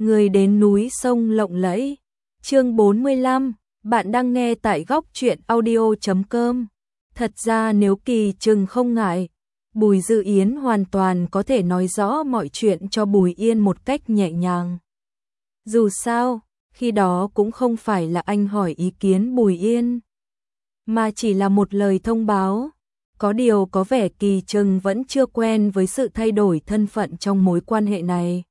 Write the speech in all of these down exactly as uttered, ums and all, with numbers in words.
người đến núi sông lộng lẫy. Chương bốn mươi lăm, bạn đang nghe tại góc truyện audio chấm com. Thật ra nếu Kỳ Trừng không ngại, Bùi Dư Yến hoàn toàn có thể nói rõ mọi chuyện cho Bùi Yên một cách nhẹ nhàng. Dù sao, khi đó cũng không phải là anh hỏi ý kiến Bùi Yên, mà chỉ là một lời thông báo. Có điều có vẻ Kỳ Trừng vẫn chưa quen với sự thay đổi thân phận trong mối quan hệ này.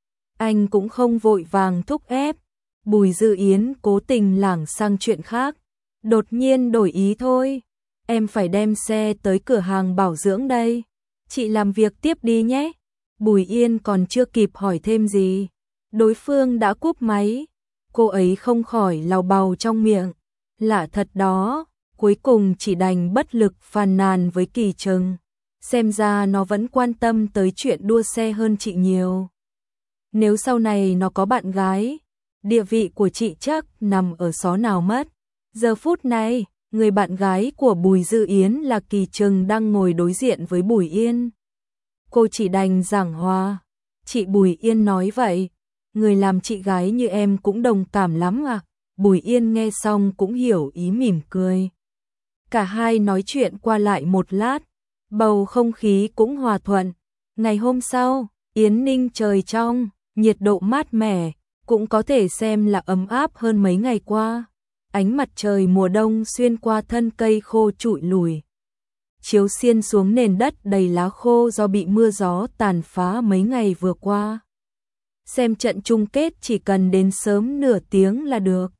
Anh cũng không vội vàng thúc ép. Bùi Dư Yến cố tình lảng sang chuyện khác. Đột nhiên đổi ý thôi. Em phải đem xe tới cửa hàng bảo dưỡng đây. Chị làm việc tiếp đi nhé. Bùi Yên còn chưa kịp hỏi thêm gì, đối phương đã cúp máy. Cô ấy không khỏi lào bào trong miệng. Lạ thật đó. Cuối cùng chỉ đành bất lực phàn nàn với Kỳ Trừng. Xem ra nó vẫn quan tâm tới chuyện đua xe hơn chị nhiều. Nếu sau này nó có bạn gái, địa vị của chị chắc nằm ở xó nào mất. Giờ phút này, người bạn gái của Bùi Dư Yến là Kỳ Trừng đang ngồi đối diện với Bùi Yên. Cô chỉ đành giảng hòa. Chị Bùi Yên nói vậy, người làm chị gái như em cũng đồng cảm lắm à. Bùi Yên nghe xong cũng hiểu ý, mỉm cười. Cả hai nói chuyện qua lại một lát, bầu không khí cũng hòa thuận. Ngày hôm sau, Yến Ninh trời trong, nhiệt độ mát mẻ, cũng có thể xem là ấm áp hơn mấy ngày qua. Ánh mặt trời mùa đông xuyên qua thân cây khô trụi lùi, chiếu xiên xuống nền đất đầy lá khô do bị mưa gió tàn phá mấy ngày vừa qua. Xem trận chung kết chỉ cần đến sớm nửa tiếng là được.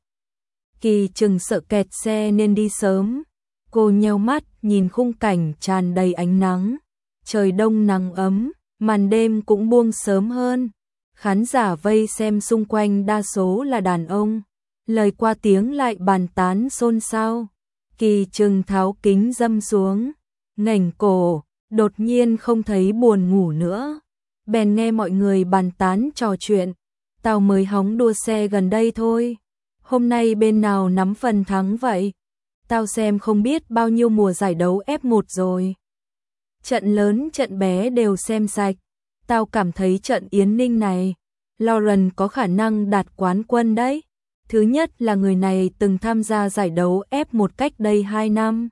Kỳ Trừng sợ kẹt xe nên đi sớm. Cô nheo mắt nhìn khung cảnh tràn đầy ánh nắng. Trời đông nắng ấm, màn đêm cũng buông sớm hơn. Khán giả vây xem xung quanh đa số là đàn ông. Lời qua tiếng lại bàn tán xôn xao. Kỳ Trừng tháo kính râm xuống, ngẩng cổ, đột nhiên không thấy buồn ngủ nữa. Bèn nghe mọi người bàn tán trò chuyện. Tao mới hóng đua xe gần đây thôi. Hôm nay bên nào nắm phần thắng vậy? Tao xem không biết bao nhiêu mùa giải đấu ép một rồi. Trận lớn trận bé đều xem sạch. Tao cảm thấy trận Yến Ninh này, Lauren có khả năng đạt quán quân đấy. Thứ nhất là người này từng tham gia giải đấu ép một cách đây hai năm,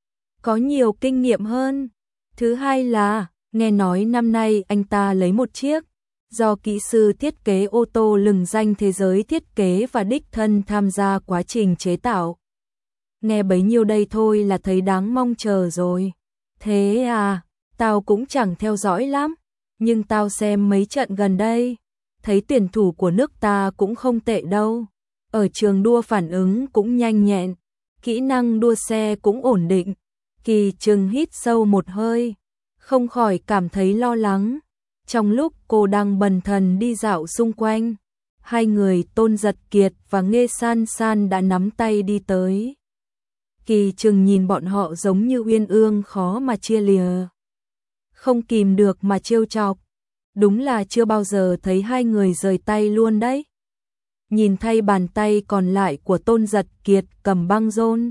có nhiều kinh nghiệm hơn. Thứ hai là, nghe nói năm nay anh ta lấy một chiếc, do kỹ sư thiết kế ô tô lừng danh thế giới thiết kế và đích thân tham gia quá trình chế tạo. Nghe bấy nhiêu đây thôi là thấy đáng mong chờ rồi. Thế à, tao cũng chẳng theo dõi lắm, nhưng tao xem mấy trận gần đây, thấy tuyển thủ của nước ta cũng không tệ đâu. Ở trường đua phản ứng cũng nhanh nhẹn, kỹ năng đua xe cũng ổn định. Kỳ Trừng hít sâu một hơi, không khỏi cảm thấy lo lắng. Trong lúc cô đang bần thần đi dạo xung quanh, hai người Tôn Giật Kiệt và Nghê San San đã nắm tay đi tới. Kỳ Trừng nhìn bọn họ giống như uyên ương khó mà chia lìa, không kìm được mà trêu chọc. Đúng là chưa bao giờ thấy hai người rời tay luôn đấy. Nhìn thay bàn tay còn lại của Tôn Giật Kiệt cầm băng rôn,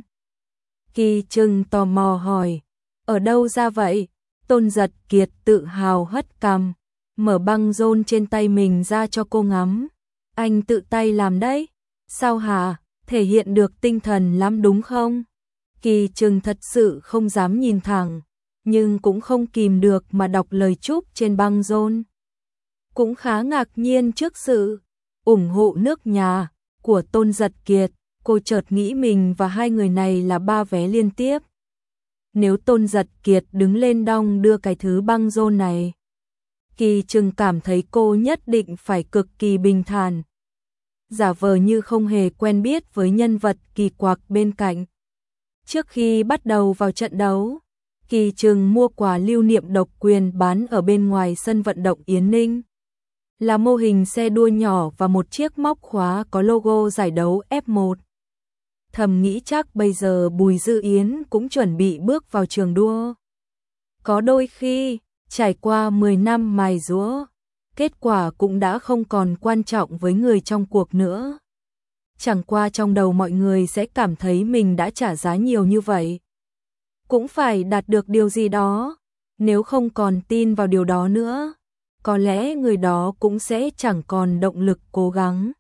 Kỳ Trừng tò mò hỏi, ở đâu ra vậy? Tôn Giật Kiệt tự hào hất cằm, mở băng rôn trên tay mình ra cho cô ngắm. Anh tự tay làm đấy. Sao hả? Thể hiện được tinh thần lắm đúng không? Kỳ Trừng thật sự không dám nhìn thẳng, nhưng cũng không kìm được mà đọc lời chúc trên băng rôn. Cũng khá ngạc nhiên trước sự ủng hộ nước nhà của Tôn Giật Kiệt. Cô chợt nghĩ mình và hai người này là ba vé liên tiếp. Nếu Tôn Giật Kiệt đứng lên đong đưa cái thứ băng rôn này, Kỳ Trừng cảm thấy cô nhất định phải cực kỳ bình thản, giả vờ như không hề quen biết với nhân vật kỳ quặc bên cạnh. Trước khi bắt đầu vào trận đấu, Kỳ Trừng mua quà lưu niệm độc quyền bán ở bên ngoài sân vận động Yến Ninh. Là mô hình xe đua nhỏ và một chiếc móc khóa có logo giải đấu ép một. Thầm nghĩ chắc bây giờ Bùi Dư Yến cũng chuẩn bị bước vào trường đua. Có đôi khi, trải qua mười năm mài giũa, kết quả cũng đã không còn quan trọng với người trong cuộc nữa. Chẳng qua trong đầu mọi người sẽ cảm thấy mình đã trả giá nhiều như vậy, cũng phải đạt được điều gì đó. Nếu không còn tin vào điều đó nữa, có lẽ người đó cũng sẽ chẳng còn động lực cố gắng.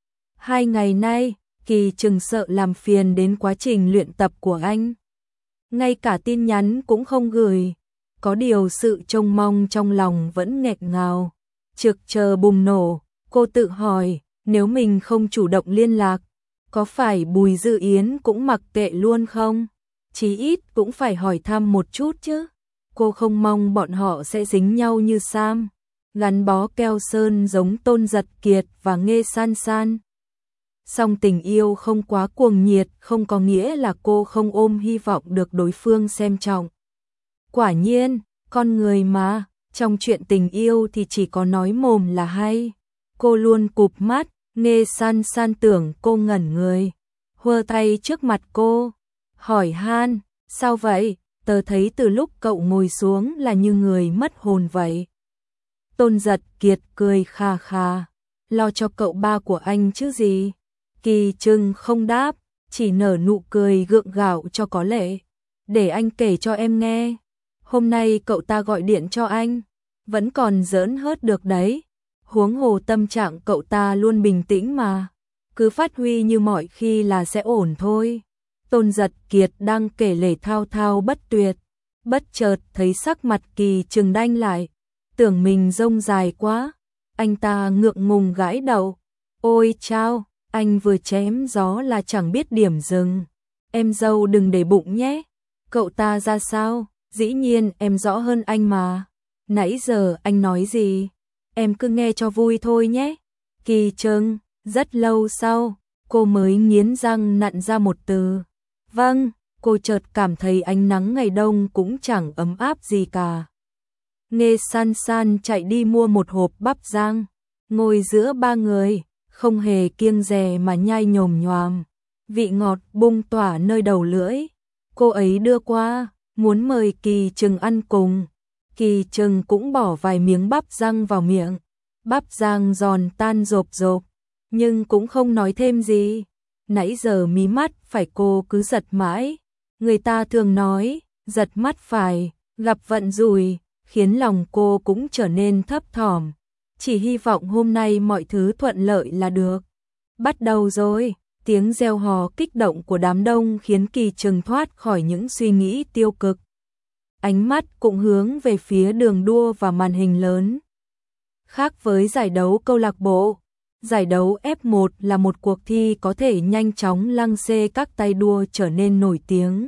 Hai ngày nay, Kỳ Trừng sợ làm phiền đến quá trình luyện tập của anh. Ngay cả tin nhắn cũng không gửi, có điều sự trông mong trong lòng vẫn nghẹn ngào. Trực chờ bùng nổ, cô tự hỏi, nếu mình không chủ động liên lạc, có phải Bùi Dư Yến cũng mặc kệ luôn không? Chí ít cũng phải hỏi thăm một chút chứ. Cô không mong bọn họ sẽ dính nhau như Sam, gắn bó keo sơn giống Tôn Giật Kiệt và Nghê San San. Song tình yêu không quá cuồng nhiệt không có nghĩa là cô không ôm hy vọng được đối phương xem trọng. Quả nhiên, con người mà, trong chuyện tình yêu thì chỉ có nói mồm là hay. Cô luôn cụp mắt, Nghê San San tưởng cô ngẩn người, hơ tay trước mặt cô, hỏi han, sao vậy? Tớ thấy từ lúc cậu ngồi xuống là như người mất hồn vậy. Tôn Giật Kiệt cười khà khà, lo cho cậu ba của anh chứ gì. Kỳ Trừng không đáp, chỉ nở nụ cười gượng gạo cho có lệ. Để anh kể cho em nghe, hôm nay cậu ta gọi điện cho anh, vẫn còn giỡn hớt được đấy. Huống hồ tâm trạng cậu ta luôn bình tĩnh mà, cứ phát huy như mọi khi là sẽ ổn thôi. Tôn Giật Kiệt đang kể lể thao thao bất tuyệt, bất chợt thấy sắc mặt Kỳ Trừng đanh lại, tưởng mình rông dài quá, anh ta ngượng ngùng gãi đầu. Ôi chao, anh vừa chém gió là chẳng biết điểm dừng. Em dâu đừng để bụng nhé. Cậu ta ra sao? Dĩ nhiên em rõ hơn anh mà. Nãy giờ anh nói gì? Em cứ nghe cho vui thôi nhé. Kỳ Trừng, rất lâu sau, cô mới nghiến răng nặn ra một từ. Vâng, cô chợt cảm thấy ánh nắng ngày đông cũng chẳng ấm áp gì cả. Nghê San San chạy đi mua một hộp bắp rang, ngồi giữa ba người, không hề kiêng dè mà nhai nhồm nhoàm, vị ngọt bung tỏa nơi đầu lưỡi. Cô ấy đưa qua, muốn mời Kỳ Trừng ăn cùng. Kỳ Trừng cũng bỏ vài miếng bắp rang vào miệng, bắp rang giòn tan rộp rộp, nhưng cũng không nói thêm gì. Nãy giờ mí mắt phải cô cứ giật mãi. Người ta thường nói, giật mắt phải, gặp vận rủi, khiến lòng cô cũng trở nên thấp thỏm. Chỉ hy vọng hôm nay mọi thứ thuận lợi là được. Bắt đầu rồi, tiếng reo hò kích động của đám đông khiến Kỳ Trừng thoát khỏi những suy nghĩ tiêu cực. Ánh mắt cũng hướng về phía đường đua và màn hình lớn. Khác với giải đấu câu lạc bộ, giải đấu ép một là một cuộc thi có thể nhanh chóng lăng xê các tay đua trở nên nổi tiếng.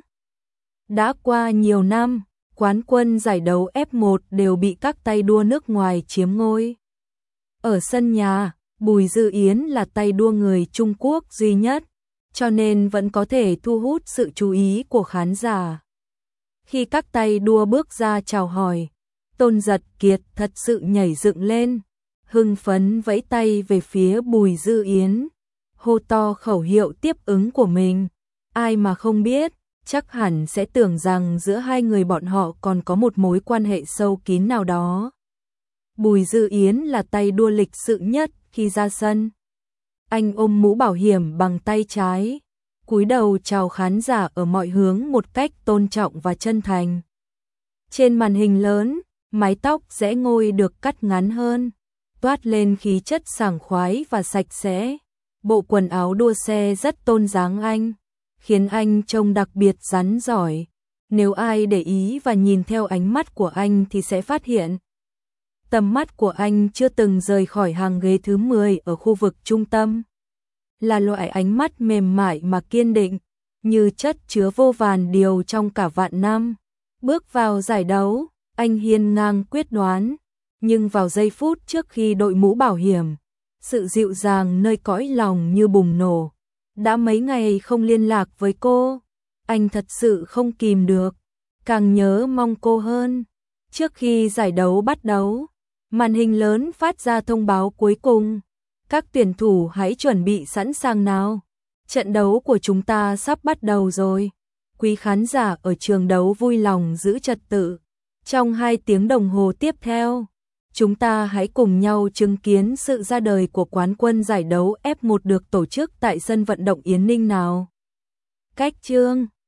Đã qua nhiều năm, quán quân giải đấu ép một đều bị các tay đua nước ngoài chiếm ngôi. Ở sân nhà, Bùi Dư Yến là tay đua người Trung Quốc duy nhất, cho nên vẫn có thể thu hút sự chú ý của khán giả. Khi các tay đua bước ra chào hỏi, Tôn Giật Kiệt thật sự nhảy dựng lên, hưng phấn vẫy tay về phía Bùi Dư Yến, hô to khẩu hiệu tiếp ứng của mình. Ai mà không biết, chắc hẳn sẽ tưởng rằng giữa hai người bọn họ còn có một mối quan hệ sâu kín nào đó. Bùi Dư Yến là tay đua lịch sự nhất khi ra sân. Anh ôm mũ bảo hiểm bằng tay trái, cúi đầu chào khán giả ở mọi hướng một cách tôn trọng và chân thành. Trên màn hình lớn, mái tóc rẽ ngôi được cắt ngắn hơn, toát lên khí chất sảng khoái và sạch sẽ. Bộ quần áo đua xe rất tôn dáng anh, khiến anh trông đặc biệt rắn giỏi. Nếu ai để ý và nhìn theo ánh mắt của anh thì sẽ phát hiện tầm mắt của anh chưa từng rời khỏi hàng ghế thứ mười ở khu vực trung tâm. Là loại ánh mắt mềm mại mà kiên định, như chất chứa vô vàn điều trong cả vạn năm. Bước vào giải đấu, anh hiên ngang quyết đoán, nhưng vào giây phút trước khi đội mũ bảo hiểm, sự dịu dàng nơi cõi lòng như bùng nổ. Đã mấy ngày không liên lạc với cô, anh thật sự không kìm được, càng nhớ mong cô hơn. Trước khi giải đấu bắt đầu, màn hình lớn phát ra thông báo cuối cùng. Các tuyển thủ hãy chuẩn bị sẵn sàng nào. Trận đấu của chúng ta sắp bắt đầu rồi. Quý khán giả ở trường đấu vui lòng giữ trật tự. Trong hai tiếng đồng hồ tiếp theo, chúng ta hãy cùng nhau chứng kiến sự ra đời của quán quân giải đấu ép một được tổ chức tại sân vận động Yến Ninh nào. Cách chương